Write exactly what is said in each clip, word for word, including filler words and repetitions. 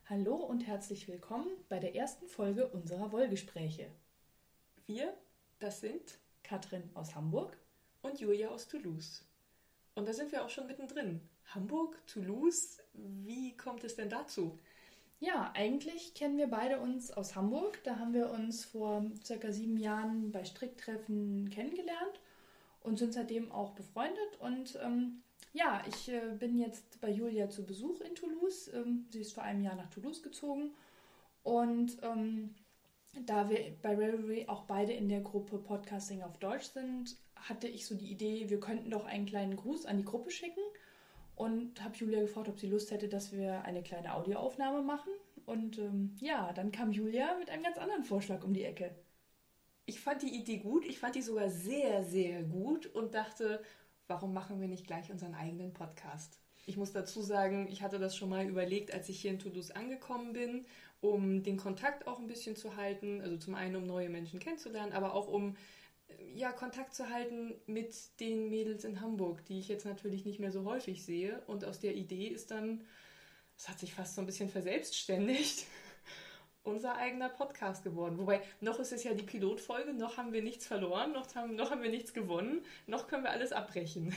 Hallo und herzlich willkommen bei der ersten Folge unserer Wollgespräche. Wir, das sind Katrin aus Hamburg und Julia aus Toulouse. Und da sind wir auch schon mittendrin. Hamburg, Toulouse, wie kommt es denn dazu? Ja, eigentlich kennen wir beide uns aus Hamburg. Da haben wir uns vor circa sieben Jahren bei Stricktreffen kennengelernt und sind seitdem auch befreundet. Und ähm, ja, ich äh, bin jetzt bei Julia zu Besuch in Toulouse. Ähm, sie ist vor einem Jahr nach Toulouse gezogen. Und ähm, da wir bei Ravelry auch beide in der Gruppe Podcasting auf Deutsch sind, hatte ich so die Idee, wir könnten doch einen kleinen Gruß an die Gruppe schicken. Und habe Julia gefragt, ob sie Lust hätte, dass wir eine kleine Audioaufnahme machen. Und ähm, ja, dann kam Julia mit einem ganz anderen Vorschlag um die Ecke. Ich fand die Idee gut, ich fand die sogar sehr, sehr gut und dachte, warum machen wir nicht gleich unseren eigenen Podcast? Ich muss dazu sagen, ich hatte das schon mal überlegt, als ich hier in Toulouse angekommen bin, um den Kontakt auch ein bisschen zu halten. Also zum einen, um neue Menschen kennenzulernen, aber auch um ja, Kontakt zu halten mit den Mädels in Hamburg, die ich jetzt natürlich nicht mehr so häufig sehe. Und aus der Idee ist dann, es hat sich fast so ein bisschen verselbstständigt, unser eigener Podcast geworden. Wobei, noch ist es ja die Pilotfolge, noch haben wir nichts verloren, noch haben, noch haben wir nichts gewonnen, noch können wir alles abbrechen.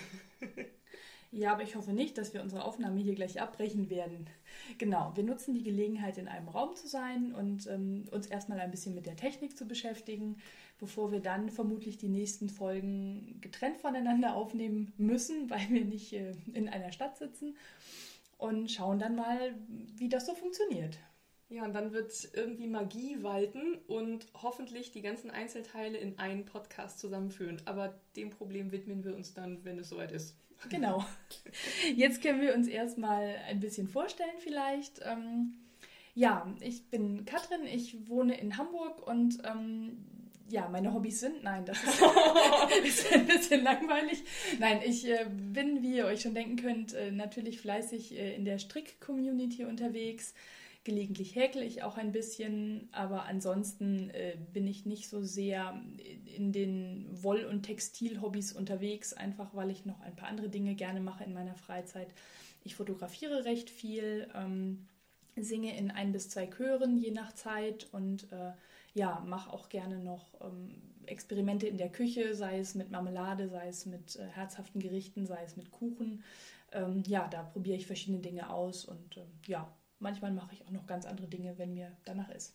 Ja, aber ich hoffe nicht, dass wir unsere Aufnahme hier gleich abbrechen werden. Genau, wir nutzen die Gelegenheit, in einem Raum zu sein und ähm, uns erstmal ein bisschen mit der Technik zu beschäftigen, bevor wir dann vermutlich die nächsten Folgen getrennt voneinander aufnehmen müssen, weil wir nicht äh, in einer Stadt sitzen, und schauen dann mal, wie das so funktioniert. Ja, und dann wird irgendwie Magie walten und hoffentlich die ganzen Einzelteile in einen Podcast zusammenführen. Aber dem Problem widmen wir uns dann, wenn es soweit ist. Genau. Jetzt können wir uns erstmal ein bisschen vorstellen vielleicht. Ähm, ja, ich bin Katrin, ich wohne in Hamburg und ähm, ja, meine Hobbys sind, nein, das ist, ist ein bisschen langweilig. Nein, ich äh, bin, wie ihr euch schon denken könnt, äh, natürlich fleißig äh, in der Strick-Community unterwegs. Gelegentlich häkle ich auch ein bisschen, aber ansonsten äh, bin ich nicht so sehr in den Woll- und Textil-Hobbys unterwegs, einfach weil ich noch ein paar andere Dinge gerne mache in meiner Freizeit. Ich fotografiere recht viel, ähm, singe in ein bis zwei Chören je nach Zeit und äh, ja, mache auch gerne noch ähm, Experimente in der Küche, sei es mit Marmelade, sei es mit äh, herzhaften Gerichten, sei es mit Kuchen. Ähm, ja, da probiere ich verschiedene Dinge aus und äh, ja, manchmal mache ich auch noch ganz andere Dinge, wenn mir danach ist.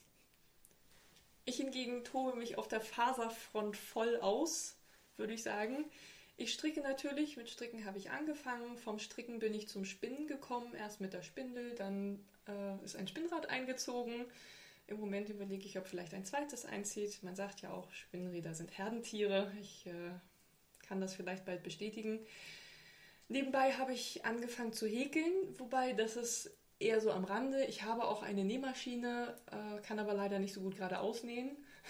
Ich hingegen tobe mich auf der Faserfront voll aus, würde ich sagen. Ich stricke natürlich, mit Stricken habe ich angefangen. Vom Stricken bin ich zum Spinnen gekommen, erst mit der Spindel, dann äh, ist ein Spinnrad eingezogen. Im Moment überlege ich, ob vielleicht ein zweites einzieht. Man sagt ja auch, Spinnräder sind Herdentiere. Ich äh, kann das vielleicht bald bestätigen. Nebenbei habe ich angefangen zu häkeln, wobei das ist eher so am Rande. Ich habe auch eine Nähmaschine, äh, kann aber leider nicht so gut gerade ausnähen.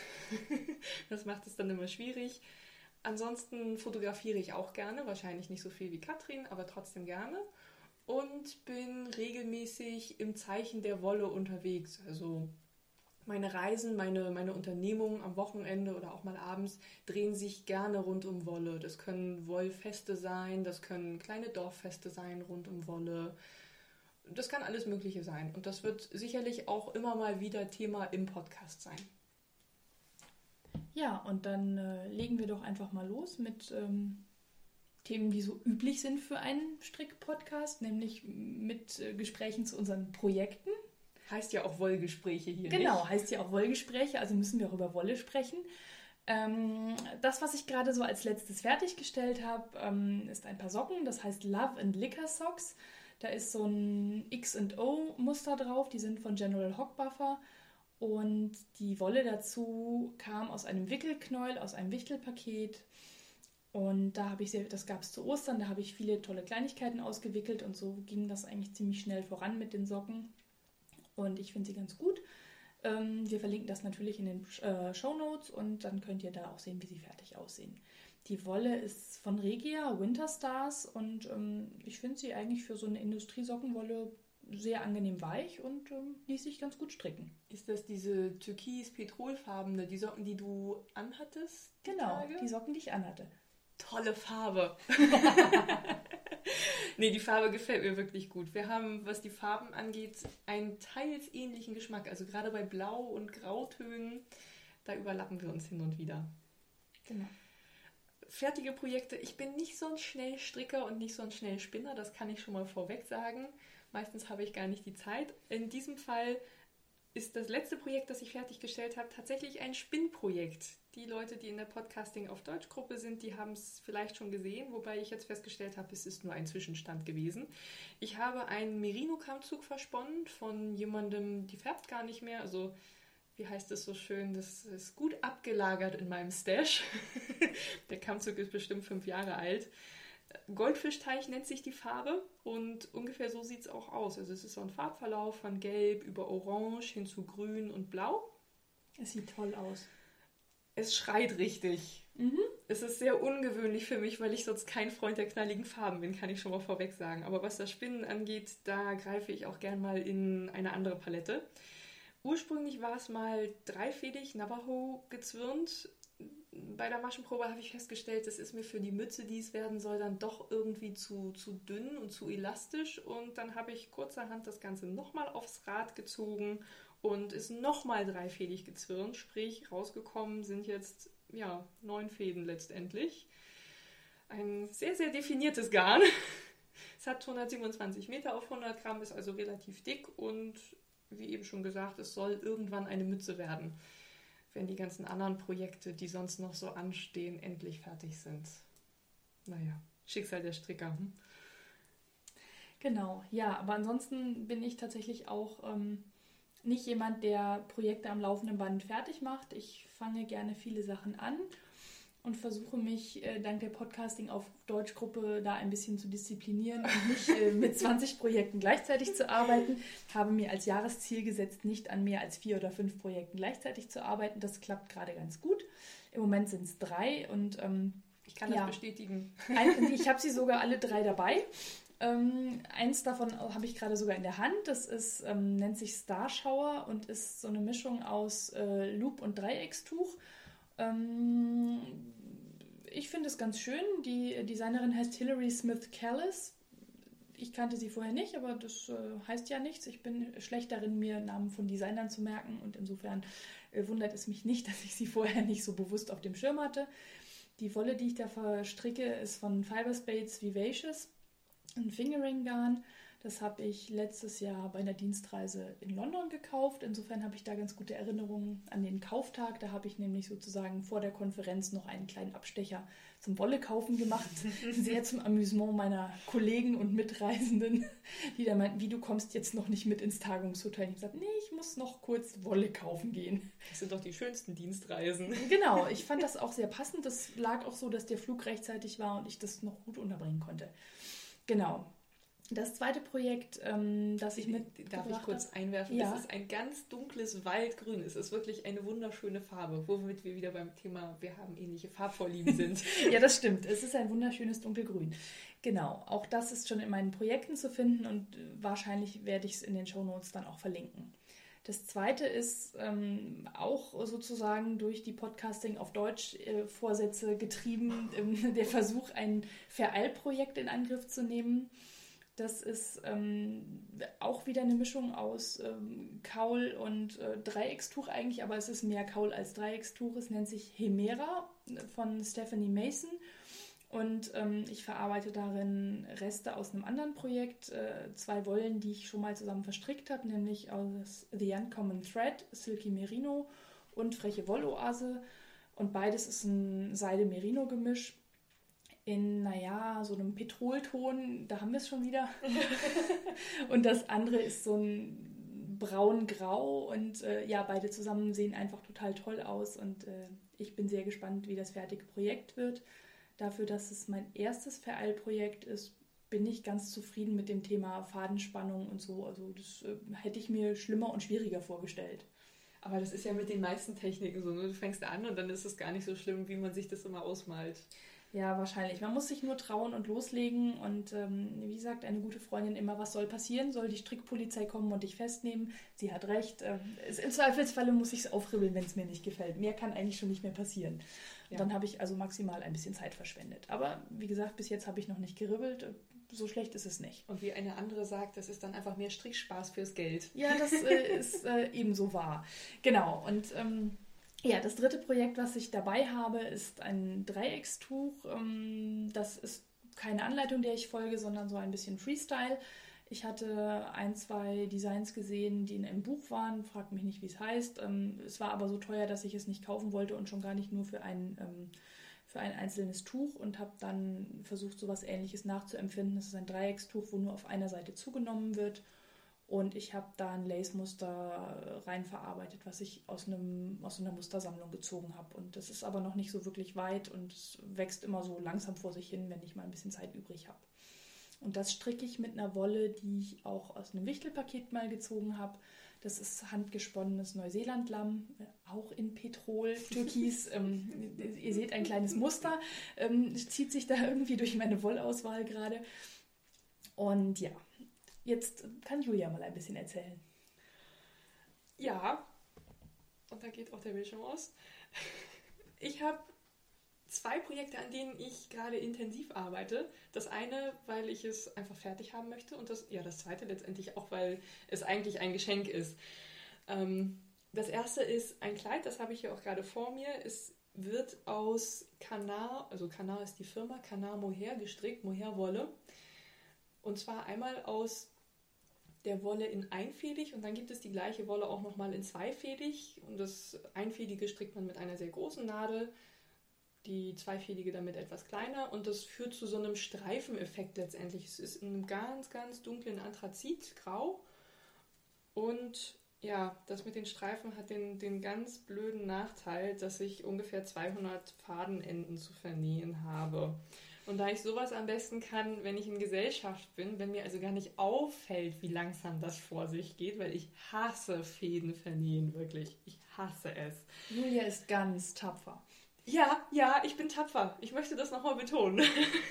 Das macht es dann immer schwierig. Ansonsten fotografiere ich auch gerne, wahrscheinlich nicht so viel wie Katrin, aber trotzdem gerne. Und bin regelmäßig im Zeichen der Wolle unterwegs. Also meine Reisen, meine, meine Unternehmungen am Wochenende oder auch mal abends drehen sich gerne rund um Wolle. Das können Wollfeste sein, das können kleine Dorffeste sein rund um Wolle. Das kann alles Mögliche sein. Und das wird sicherlich auch immer mal wieder Thema im Podcast sein. Ja, und dann äh, legen wir doch einfach mal los mit ähm, Themen, die so üblich sind für einen Strick-Podcast, nämlich mit äh, Gesprächen zu unseren Projekten. Heißt ja auch Wollgespräche hier, Genau, nicht? heißt ja auch Wollgespräche, also müssen wir auch über Wolle sprechen. Ähm, das, was ich gerade so als letztes fertiggestellt habe, ähm, ist ein paar Socken, das heißt Love and Liquor Socks. Da ist so ein X und O-Muster drauf, die sind von General Hockbuffer. Und die Wolle dazu kam aus einem Wickelknäuel, aus einem Wichtelpaket. Und da habe ich sehr, das gab es zu Ostern, da habe ich viele tolle Kleinigkeiten ausgewickelt und so ging das eigentlich ziemlich schnell voran mit den Socken. Und ich finde sie ganz gut. Ähm, wir verlinken das natürlich in den äh, Shownotes und dann könnt ihr da auch sehen, wie sie fertig aussehen. Die Wolle ist von Regia, Winter Stars, und ähm, ich finde sie eigentlich für so eine Industriesockenwolle sehr angenehm weich und ähm, ließ sich ganz gut stricken. Ist das diese türkis-petrolfarbene, die Socken, die du anhattest? Die genau, Tage? Die Socken, die ich anhatte. Tolle Farbe. Nee, die Farbe gefällt mir wirklich gut. Wir haben, was die Farben angeht, einen teils ähnlichen Geschmack. Also gerade bei Blau- und Grautönen, da überlappen wir uns hin und wieder. Genau. Fertige Projekte. Ich bin nicht so ein Schnellstricker und nicht so ein Schnellspinner, das kann ich schon mal vorweg sagen. Meistens habe ich gar nicht die Zeit. In diesem Fall ist das letzte Projekt, das ich fertiggestellt habe, tatsächlich ein Spinnprojekt. Die Leute, die in der Podcasting auf Deutsch-Gruppe sind, die haben es vielleicht schon gesehen, wobei ich jetzt festgestellt habe, es ist nur ein Zwischenstand gewesen. Ich habe einen Merino-Kammzug versponnen von jemandem, die färbt gar nicht mehr, also wie heißt es so schön, das ist gut abgelagert in meinem Stash. Der Kammzug ist bestimmt fünf Jahre alt. Goldfischteich nennt sich die Farbe und ungefähr so sieht es auch aus. Also es ist so ein Farbverlauf von Gelb über Orange hin zu Grün und Blau. Es sieht toll aus. Es schreit richtig. Mhm. Es ist sehr ungewöhnlich für mich, weil ich sonst kein Freund der knalligen Farben bin, kann ich schon mal vorweg sagen. Aber was das Spinnen angeht, da greife ich auch gern mal in eine andere Palette. Ursprünglich war es mal dreifädig Navajo gezwirnt. Bei der Maschenprobe habe ich festgestellt, das ist mir für die Mütze, die es werden soll, dann doch irgendwie zu, zu dünn und zu elastisch. Und dann habe ich kurzerhand das Ganze nochmal aufs Rad gezogen und ist nochmal dreifädig gezwirnt. Sprich, rausgekommen sind jetzt ja, neun Fäden letztendlich. Ein sehr, sehr definiertes Garn. Es hat hundertsiebenundzwanzig Meter auf hundert Gramm, ist also relativ dick und wie eben schon gesagt, es soll irgendwann eine Mütze werden, wenn die ganzen anderen Projekte, die sonst noch so anstehen, endlich fertig sind. Naja, Schicksal der Stricker. Hm? Genau, ja, aber ansonsten bin ich tatsächlich auch ähm, nicht jemand, der Projekte am laufenden Band fertig macht. Ich fange gerne viele Sachen an und versuche mich äh, dank der Podcasting auf Deutschgruppe da ein bisschen zu disziplinieren und nicht äh, mit zwanzig Projekten gleichzeitig zu arbeiten. Habe mir als Jahresziel gesetzt, nicht an mehr als vier oder fünf Projekten gleichzeitig zu arbeiten. Das klappt gerade ganz gut. Im Moment sind es drei und ähm, ich kann das ja bestätigen. Ein, ich habe sie sogar alle drei dabei. Ähm, eins davon habe ich gerade sogar in der Hand. Das ist, ähm, nennt sich Star Shower und ist so eine Mischung aus äh, Loop- und Dreieckstuch. Ähm, ich finde es ganz schön. Die Designerin heißt Hilary Smith Callis. Ich kannte sie vorher nicht, aber das äh, heißt ja nichts. Ich bin schlecht darin, mir Namen von Designern zu merken und insofern äh, wundert es mich nicht, dass ich sie vorher nicht so bewusst auf dem Schirm hatte. Die Wolle, die ich da verstricke, ist von Fiberspades Vivacious, ein Fingering-Garn. Das habe ich letztes Jahr bei einer Dienstreise in London gekauft. Insofern habe ich da ganz gute Erinnerungen an den Kauftag. Da habe ich nämlich sozusagen vor der Konferenz noch einen kleinen Abstecher zum Wollekaufen gemacht. Sehr zum Amüsement meiner Kollegen und Mitreisenden, die da meinten, wie, du kommst jetzt noch nicht mit ins Tagungshotel. Ich habe gesagt, nee, ich muss noch kurz Wolle kaufen gehen. Das sind doch die schönsten Dienstreisen. Genau, ich fand das auch sehr passend. Das lag auch so, dass der Flug rechtzeitig war und ich das noch gut unterbringen konnte. Genau. Das zweite Projekt, ähm, das ich mit... Darf ich kurz habe? einwerfen? Ja. Das ist ein ganz dunkles Waldgrün. Es ist wirklich eine wunderschöne Farbe, womit wir wieder beim Thema, wir haben ähnliche Farbvorlieben sind. Ja, das stimmt. Es ist ein wunderschönes dunkelgrün. Genau, auch das ist schon in meinen Projekten zu finden und wahrscheinlich werde ich es in den Shownotes dann auch verlinken. Das zweite ist ähm, auch sozusagen durch die Podcasting auf Deutsch äh, Vorsätze getrieben, ähm, der Versuch, ein Vereilprojekt in Angriff zu nehmen. Das ist ähm, auch wieder eine Mischung aus ähm, Kaul und äh, Dreieckstuch eigentlich, aber es ist mehr Kaul als Dreieckstuch. Es nennt sich Hemera von Stephanie Mason und ähm, ich verarbeite darin Reste aus einem anderen Projekt, äh, zwei Wollen, die ich schon mal zusammen verstrickt habe, nämlich aus The Uncommon Thread, Silky Merino und Freche Wolloase und beides ist ein Seide-Merino-Gemisch. In, naja, so einem Petrolton, da haben wir es schon wieder. Und das andere ist so ein braun-grau und äh, ja, beide zusammen sehen einfach total toll aus und äh, ich bin sehr gespannt, wie das fertige Projekt wird. Dafür, dass es mein erstes Vereilprojekt ist, bin ich ganz zufrieden mit dem Thema Fadenspannung und so. Also das äh, hätte ich mir schlimmer und schwieriger vorgestellt. Aber das ist ja mit den meisten Techniken so, ne? Du fängst an und dann ist es gar nicht so schlimm, wie man sich das immer ausmalt. Ja, wahrscheinlich. Man muss sich nur trauen und loslegen und ähm, wie sagt eine gute Freundin immer, was soll passieren? Soll die Strickpolizei kommen und dich festnehmen? Sie hat recht. Ähm, es, im Zweifelsfalle muss ich es aufribbeln, wenn es mir nicht gefällt. Mehr kann eigentlich schon nicht mehr passieren. Ja. Dann habe ich also maximal ein bisschen Zeit verschwendet. Aber wie gesagt, bis jetzt habe ich noch nicht geribbelt. so schlecht ist es nicht. Und wie eine andere sagt, das ist dann einfach mehr Strickspaß fürs Geld. Ja, das äh, ist äh, ebenso wahr. Genau, und ähm, ja, das dritte Projekt, was ich dabei habe, ist ein Dreieckstuch. Ähm, das ist keine Anleitung, der ich folge, sondern so ein bisschen Freestyle. Ich hatte ein, zwei Designs gesehen, die in einem Buch waren. Fragt mich nicht, wie es heißt. Ähm, es war aber so teuer, dass ich es nicht kaufen wollte und schon gar nicht nur für ein, ähm, für ein einzelnes Tuch und habe dann versucht, so etwas Ähnliches nachzuempfinden. Das ist ein Dreieckstuch, wo nur auf einer Seite zugenommen wird. Und ich habe da ein Lace-Muster rein verarbeitet, was ich aus, einem, aus einer Mustersammlung gezogen habe. Und das ist aber noch nicht so wirklich weit und es wächst immer so langsam vor sich hin, wenn ich mal ein bisschen Zeit übrig habe. Und das stricke ich mit einer Wolle, die ich auch aus einem Wichtelpaket mal gezogen habe. Das ist handgesponnenes Neuseelandlamm, auch in Petrol, Türkis. ähm, ihr seht ein kleines Muster. Ähm, es zieht sich da irgendwie durch meine Wollauswahl gerade. Und ja, jetzt kann Julia mal ein bisschen erzählen. Ja, und da geht auch der Bildschirm aus. Ich habe zwei Projekte, an denen ich gerade intensiv arbeite. Das eine, weil ich es einfach fertig haben möchte und das, ja, das zweite letztendlich auch, weil es eigentlich ein Geschenk ist. Ähm, das erste ist ein Kleid, das habe ich hier auch gerade vor mir. Es wird aus Canar, also Canar ist die Firma, Canar Mohair gestrickt, Mohair-Wolle. Und zwar einmal aus der Wolle in einfädig und dann gibt es die gleiche Wolle auch nochmal in zweifädig. Und das einfädige strickt man mit einer sehr großen Nadel, die zweifädige damit etwas kleiner und das führt zu so einem Streifeneffekt letztendlich. Es ist in einem ganz, ganz dunklen Anthrazitgrau und ja, das mit den Streifen hat den, den ganz blöden Nachteil, dass ich ungefähr zweihundert Fadenenden zu vernähen habe. Und da ich sowas am besten kann, wenn ich in Gesellschaft bin, wenn mir also gar nicht auffällt, wie langsam das vor sich geht, weil ich hasse Fäden vernähen, wirklich. Ich hasse es. Julia ist ganz tapfer. Ja, ja, ich bin tapfer. Ich möchte das nochmal betonen.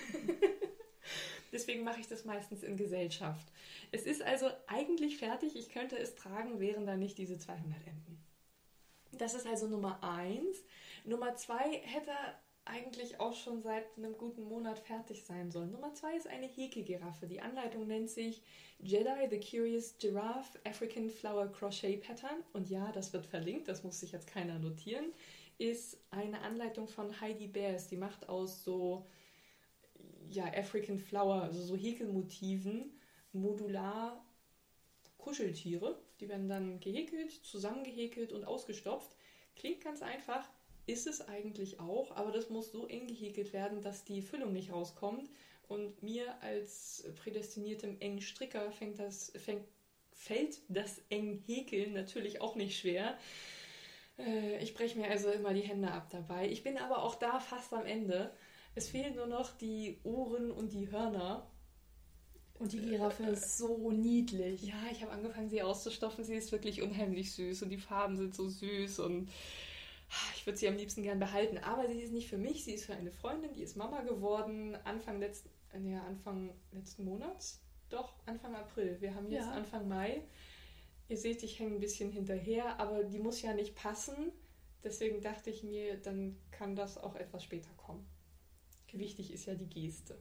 Deswegen mache ich das meistens in Gesellschaft. Es ist also eigentlich fertig. Ich könnte es tragen, wären da nicht diese zweihundert Enden. Das ist also Nummer eins. Nummer zwei hätte eigentlich auch schon seit einem guten Monat fertig sein sollen. Nummer zwei ist eine Häkelgiraffe. Die Anleitung nennt sich Jedi the Curious Giraffe African Flower Crochet Pattern. Und ja, das wird verlinkt, das muss sich jetzt keiner notieren. Ist eine Anleitung von Heidi Bears. Die macht aus so ja, African Flower, also so Häkelmotiven, modular Kuscheltiere. Die werden dann gehäkelt, zusammengehäkelt und ausgestopft. Klingt ganz einfach, ist es eigentlich auch, aber das muss so eng gehäkelt werden, dass die Füllung nicht rauskommt. Und mir als prädestiniertem engen Stricker fängt das, fängt, fällt das eng Häkeln natürlich auch nicht schwer. Ich breche mir also immer die Hände ab dabei. Ich bin aber auch da fast am Ende. Es fehlen nur noch die Ohren und die Hörner. Und die Giraffe äh, ist so niedlich. Ja, ich habe angefangen, sie auszustopfen. Sie ist wirklich unheimlich süß und die Farben sind so süß und ich würde sie am liebsten gern behalten. Aber sie ist nicht für mich, sie ist für eine Freundin, die ist Mama geworden Anfang letzten, ja, Anfang letzten Monats. Doch, Anfang April. Wir haben jetzt ja. Anfang Mai. Ihr seht, ich hänge ein bisschen hinterher, aber die muss ja nicht passen. Deswegen dachte ich mir, dann kann das auch etwas später kommen. Wichtig ist ja die Geste.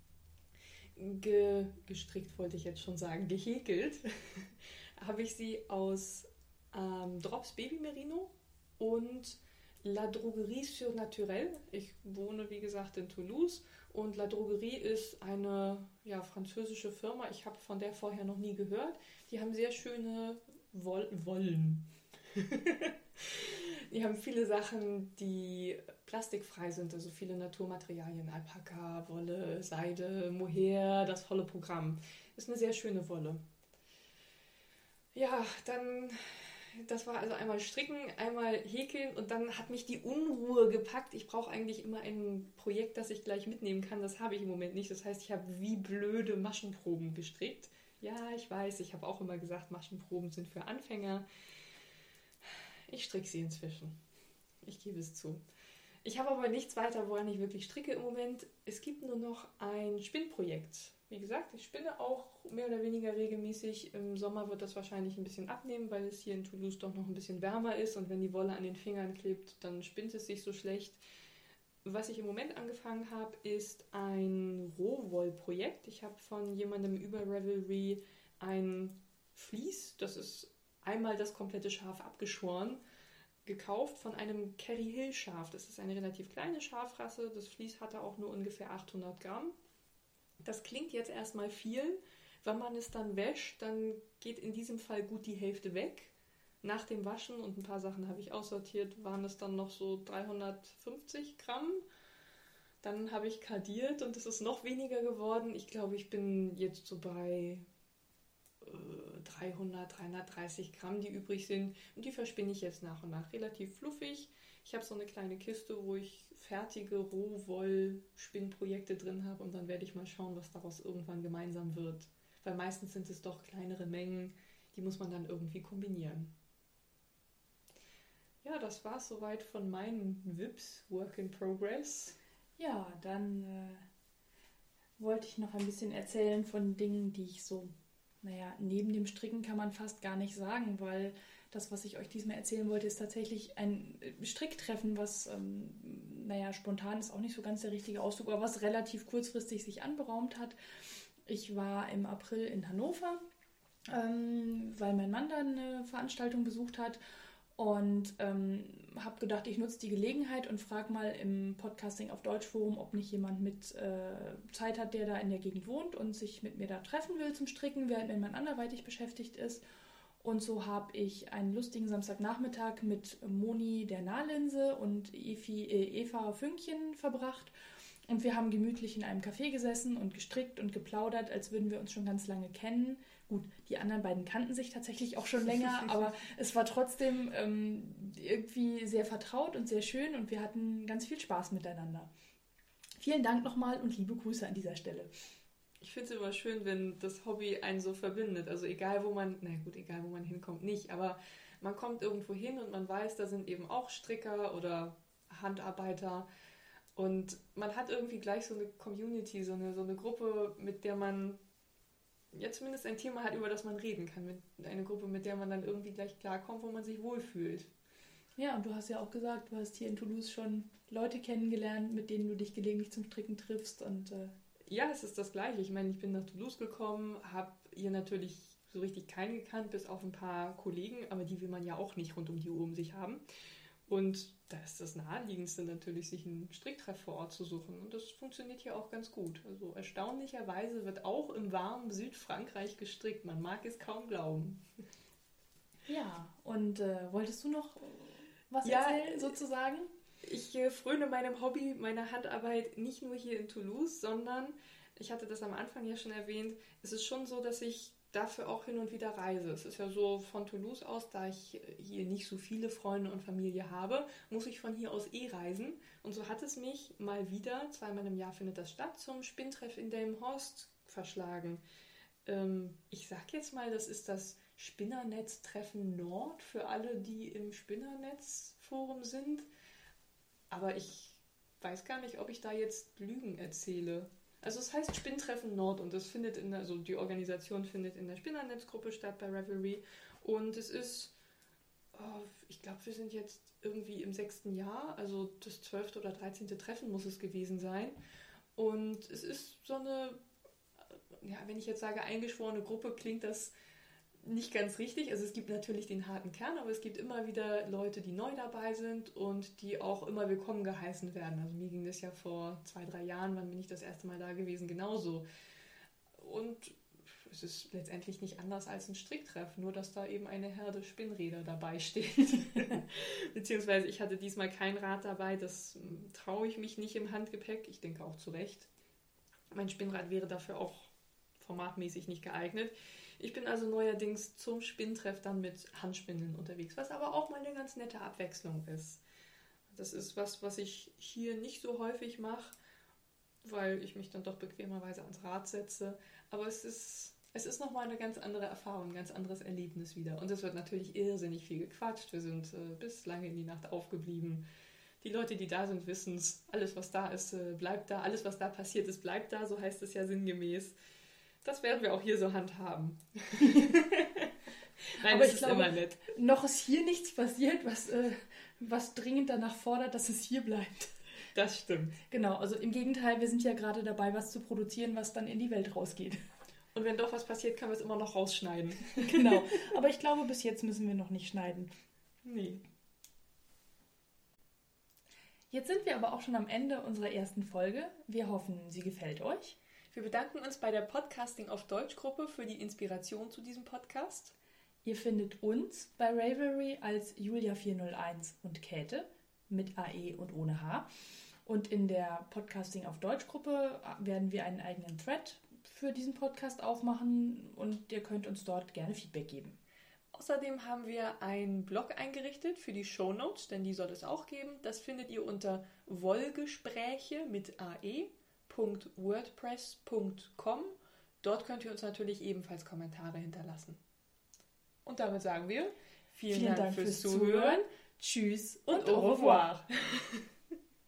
Ge- gestrickt wollte ich jetzt schon sagen, gehäkelt habe ich sie aus ähm, Drops Baby Merino und La Droguerie sur Naturel. Ich wohne, wie gesagt, in Toulouse und La Droguerie ist eine ja, französische Firma. Ich habe von der vorher noch nie gehört. Die haben sehr schöne Woll- Wollen. Die haben viele Sachen, die plastikfrei sind, also viele Naturmaterialien, Alpaka, Wolle, Seide, Mohair, das volle Programm. Ist eine sehr schöne Wolle. Ja, dann, das war also einmal Stricken, einmal Häkeln und dann hat mich die Unruhe gepackt. Ich brauche eigentlich immer ein Projekt, das ich gleich mitnehmen kann. Das habe ich im Moment nicht. Das heißt, ich habe wie blöde Maschenproben gestrickt. Ja, ich weiß, ich habe auch immer gesagt, Maschenproben sind für Anfänger. Ich stricke sie inzwischen. Ich gebe es zu. Ich habe aber nichts weiter, woran ich wirklich stricke im Moment. Es gibt nur noch ein Spinnprojekt. Wie gesagt, ich spinne auch mehr oder weniger regelmäßig. Im Sommer wird das wahrscheinlich ein bisschen abnehmen, weil es hier in Toulouse doch noch ein bisschen wärmer ist. Und wenn die Wolle an den Fingern klebt, dann spinnt es sich so schlecht. Was ich im Moment angefangen habe, ist ein Rohwollprojekt. Ich habe von jemandem über Ravelry ein Vlies, das ist einmal das komplette Schaf abgeschoren, gekauft von einem Kerry Hill Schaf. Das ist eine relativ kleine Schafrasse. Das Vlies hatte auch nur ungefähr achthundert Gramm. Das klingt jetzt erstmal viel. Wenn man es dann wäscht, dann geht in diesem Fall gut die Hälfte weg. Nach dem Waschen, und ein paar Sachen habe ich aussortiert, waren es dann noch so dreihundertfünfzig Gramm. Dann habe ich kardiert und es ist noch weniger geworden. Ich glaube, ich bin jetzt so bei äh, dreihundert, dreihundertdreißig Gramm, die übrig sind. Und die verspinne ich jetzt nach und nach. Relativ fluffig. Ich habe so eine kleine Kiste, wo ich fertige Rohwoll-Spinnprojekte drin habe. Und dann werde ich mal schauen, was daraus irgendwann gemeinsam wird. Weil meistens sind es doch kleinere Mengen. Die muss man dann irgendwie kombinieren. Ja, das war es soweit von meinen W I Ps, Work in Progress. Ja, dann äh, wollte ich noch ein bisschen erzählen von Dingen, die ich so, naja, neben dem Stricken kann man fast gar nicht sagen, weil das, was ich euch diesmal erzählen wollte, ist tatsächlich ein Stricktreffen, was, ähm, naja, spontan ist auch nicht so ganz der richtige Ausdruck, aber was relativ kurzfristig sich anberaumt hat. Ich war im April in Hannover, ähm, weil mein Mann dann eine Veranstaltung besucht hat. Und ähm, habe gedacht, ich nutze die Gelegenheit und frage mal im Podcasting auf Deutsch Forum, ob nicht jemand mit äh, Zeit hat, der da in der Gegend wohnt und sich mit mir da treffen will zum Stricken, während mein Mann anderweitig beschäftigt ist. Und so habe ich einen lustigen Samstagnachmittag mit Moni der Nahlinse und Evi, äh, Eva Fünkchen verbracht. Und wir haben gemütlich in einem Café gesessen und gestrickt und geplaudert, als würden wir uns schon ganz lange kennen. Gut, die anderen beiden kannten sich tatsächlich auch schon länger, aber es war trotzdem ähm, irgendwie sehr vertraut und sehr schön und wir hatten ganz viel Spaß miteinander. Vielen Dank nochmal und liebe Grüße an dieser Stelle. Ich finde es immer schön, wenn das Hobby einen so verbindet. Also egal, wo man, na gut, egal, wo man hinkommt, nicht, aber man kommt irgendwo hin und man weiß, da sind eben auch Stricker oder Handarbeiter. Und man hat irgendwie gleich so eine Community, so eine, so eine Gruppe, mit der man ja zumindest ein Thema hat, über das man reden kann. Mit eine Gruppe, mit der man dann irgendwie gleich klarkommt, wo man sich wohlfühlt. Ja, und du hast ja auch gesagt, du hast hier in Toulouse schon Leute kennengelernt, mit denen du dich gelegentlich zum Stricken triffst. Und äh ja, es ist das Gleiche. Ich meine, ich bin nach Toulouse gekommen, habe hier natürlich so richtig keinen gekannt, bis auf ein paar Kollegen, aber die will man ja auch nicht rund um die Uhr um sich haben. Und da ist das Naheliegendste natürlich, sich einen Stricktreff vor Ort zu suchen. Und das funktioniert hier auch ganz gut. Also erstaunlicherweise wird auch im warmen Südfrankreich gestrickt. Man mag es kaum glauben. Ja, und äh, wolltest du noch was ja, erzählen, sozusagen? Ich äh, fröne meinem Hobby, meiner Handarbeit nicht nur hier in Toulouse, sondern, ich hatte das am Anfang ja schon erwähnt, es ist schon so, dass ich dafür auch hin und wieder reise. Es ist ja so, von Toulouse aus, da ich hier nicht so viele Freunde und Familie habe, muss ich von hier aus eh reisen. Und so hat es mich mal wieder, zweimal im Jahr findet das statt, zum Spinntreff in Delmenhorst verschlagen. Ähm, ich sag jetzt mal, das ist das Spinnernetztreffen Nord für alle, die im Spinnernetzforum sind. Aber ich weiß gar nicht, ob ich da jetzt Lügen erzähle. Also es heißt Spinntreffen Nord und das findet in der, also die Organisation findet in der Spinnernetzgruppe statt bei Ravelry. Und es ist, oh, ich glaube, wir sind jetzt irgendwie im sechsten Jahr, also das zwölfte oder dreizehnte Treffen muss es gewesen sein. Und es ist so eine, ja, wenn ich jetzt sage eingeschworene Gruppe, klingt das nicht ganz richtig. Also es gibt natürlich den harten Kern, aber es gibt immer wieder Leute, die neu dabei sind und die auch immer willkommen geheißen werden. Also mir ging das ja vor zwei, drei Jahren, wann bin ich das erste Mal da gewesen, genauso. Und es ist letztendlich nicht anders als ein Stricktreff, nur dass da eben eine Herde Spinnräder dabei steht. Beziehungsweise ich hatte diesmal kein Rad dabei, das traue ich mich nicht im Handgepäck. Ich denke auch zu Recht. Mein Spinnrad wäre dafür auch formatmäßig nicht geeignet. Ich bin also neuerdings zum Spinntreff dann mit Handspindeln unterwegs, was aber auch mal eine ganz nette Abwechslung ist. Das ist was, was ich hier nicht so häufig mache, weil ich mich dann doch bequemerweise ans Rad setze. Aber es ist, es ist nochmal eine ganz andere Erfahrung, ein ganz anderes Erlebnis wieder. Und es wird natürlich irrsinnig viel gequatscht. Wir sind äh, bis lange in die Nacht aufgeblieben. Die Leute, die da sind, wissen es. Alles, was da ist, äh, bleibt da. Alles, was da passiert ist, bleibt da. So heißt es ja sinngemäß. Das werden wir auch hier so handhaben. Nein, aber das ich ist glaube, immer nett. Noch ist hier nichts passiert, was, äh, was dringend danach fordert, dass es hier bleibt. Das stimmt. Genau, also im Gegenteil, wir sind ja gerade dabei, was zu produzieren, was dann in die Welt rausgeht. Und wenn doch was passiert, können wir es immer noch rausschneiden. Genau, aber ich glaube, bis jetzt müssen wir noch nicht schneiden. Nee. Jetzt sind wir aber auch schon am Ende unserer ersten Folge. Wir hoffen, sie gefällt euch. Wir bedanken uns bei der Podcasting auf Deutsch Gruppe für die Inspiration zu diesem Podcast. Ihr findet uns bei Ravelry als Julia vierhunderteins und Käthe mit A E und ohne H. Und in der Podcasting auf Deutsch Gruppe werden wir einen eigenen Thread für diesen Podcast aufmachen und ihr könnt uns dort gerne Feedback geben. Außerdem haben wir einen Blog eingerichtet für die Shownotes, denn die soll es auch geben. Das findet ihr unter wollgespräche mit ae punkt wordpress punkt com. Dort könnt ihr uns natürlich ebenfalls Kommentare hinterlassen. Und damit sagen wir, vielen, vielen Dank, Dank fürs Zuhören. Tschüss und, und au revoir.